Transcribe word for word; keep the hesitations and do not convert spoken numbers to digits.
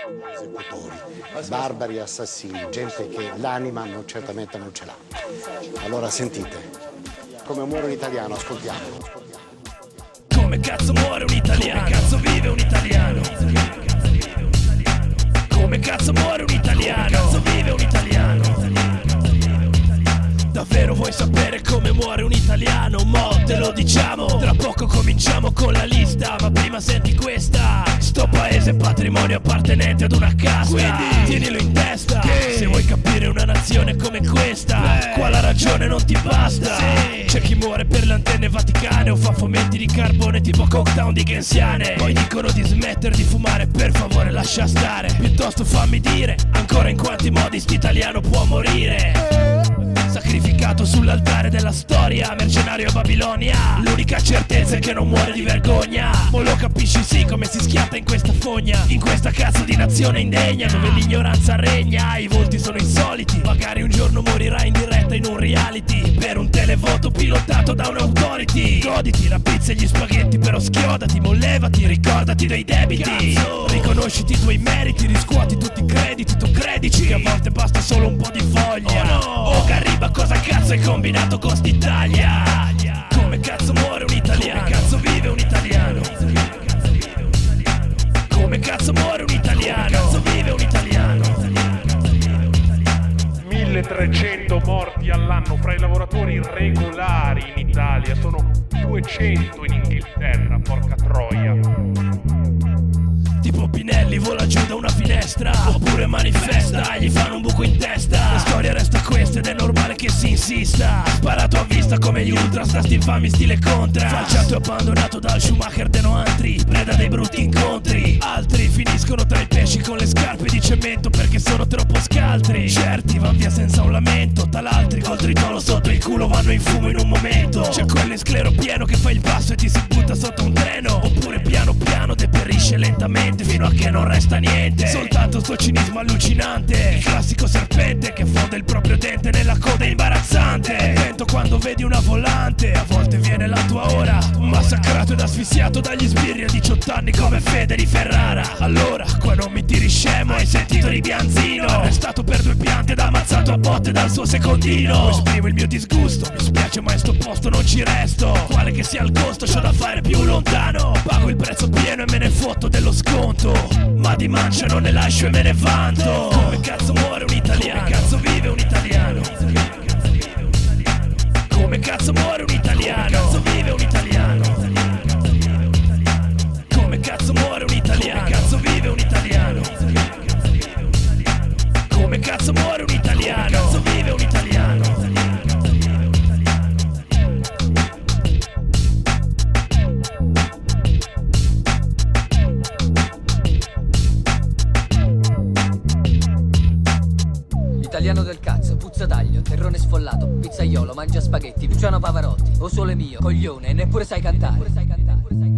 Esecutori, barbari, assassini, gente che l'anima non, certamente non ce l'ha. Allora sentite, come muore un italiano, ascoltiamolo. Come cazzo muore un italiano? Come cazzo vive un italiano? Come cazzo muore un italiano? Come cazzo vive un italiano? Davvero vuoi sapere come muore un italiano? Mo te lo diciamo, tra poco cominciamo con la lista. Ma prima senti questa: sto paese è patrimonio appartenente ad una casta. Quindi tienilo in testa, che se vuoi capire una nazione come questa, beh, qua la ragione non ti basta. Sì. C'è chi muore per le antenne vaticane o fa fomenti di carbone tipo Cocktown di Gensiane. Poi dicono di smettere di fumare, per favore lascia stare. Piuttosto fammi dire ancora in quanti modi st'italiano può morire. Sacrificato sull'altare della storia, mercenario a Babilonia. L'unica certezza è che non muore di vergogna. Ma lo capisci sì come si schiatta in questa fogna, in questa cazzo di nazione indegna, dove l'ignoranza regna, i volti sono insoliti. Magari un giorno morirai in diretta in un reality, per un televoto pilotato da un'autority. Goditi la pizza e gli spaghetti, però schiodati, mollevati, ricordati dei debiti. Cazzo. Riconosciti i tuoi meriti, riscuoti tutti i crediti. Tu credici che a volte basta solo un po' di foglia. Oh no, oh Garriba, cosa cazzo hai combinato con st'Italia? Come cazzo muore un italiano? Come cazzo vive un italiano? Come cazzo muore un italiano? Come cazzo vive un italiano? milletrecento morti all'anno fra i lavoratori regolari in Italia, sono duecento in Inghilterra, porca troia. Tipo Pinelli vola giù da una finestra, oppure manifesta e gli fanno un buco in testa. La storia resta questa ed è normale che si insista. Sparato a vista come gli ultras da sti infami stile Contra. Falciato e abbandonato dal Schumacher de Noantri, preda dei brutti incontri. Altri finiscono tra i pesci con le scarpe di cemento perché sono troppo scaltri. Certi van via senza un lamento, tal'altri col tritolo sotto il culo vanno in fumo in un momento. C'è quello in sclero pieno che fa il passo e ti si butta sotto un treno, oppure piano piano deperisce lentamente fino a che non resta niente. Soltanto sto cinismo allucinante, il classico serpente che fonde il proprio dente nella coda imbarazzante. Attento quando vedi una volante, a volte viene la tua ora. Massacrato ed asfissiato dagli sbirri a diciotto anni come Fede di Ferrara. Allora, qua non mi tiri scemo, hai sentito di Bianzino, arrestato per due piante ed ammazzato a botte dal suo secondino. Esprimo il mio disgusto, mi spiace ma in sto posto non ci resto. Quale che sia il costo, c'ho da fare più lontano. Pago il prezzo pieno e me ne fotto dello sconto, ma di mancia non ne lascio e me ne vanto. Come cazzo muore un italiano? Come cazzo vive un italiano? Come cazzo muore un italiano? Come cazzo vive un italiano? Come cazzo muore un italiano? Come cazzo vive un italiano? Come cazzo muore un italiano? Come cazzo vive un italiano? Italiano del cazzo, puzza d'aglio, terrone sfollato, pizzaiolo, mangia spaghetti, Luciano Pavarotti, o sole mio, coglione, e neppure sai cantare.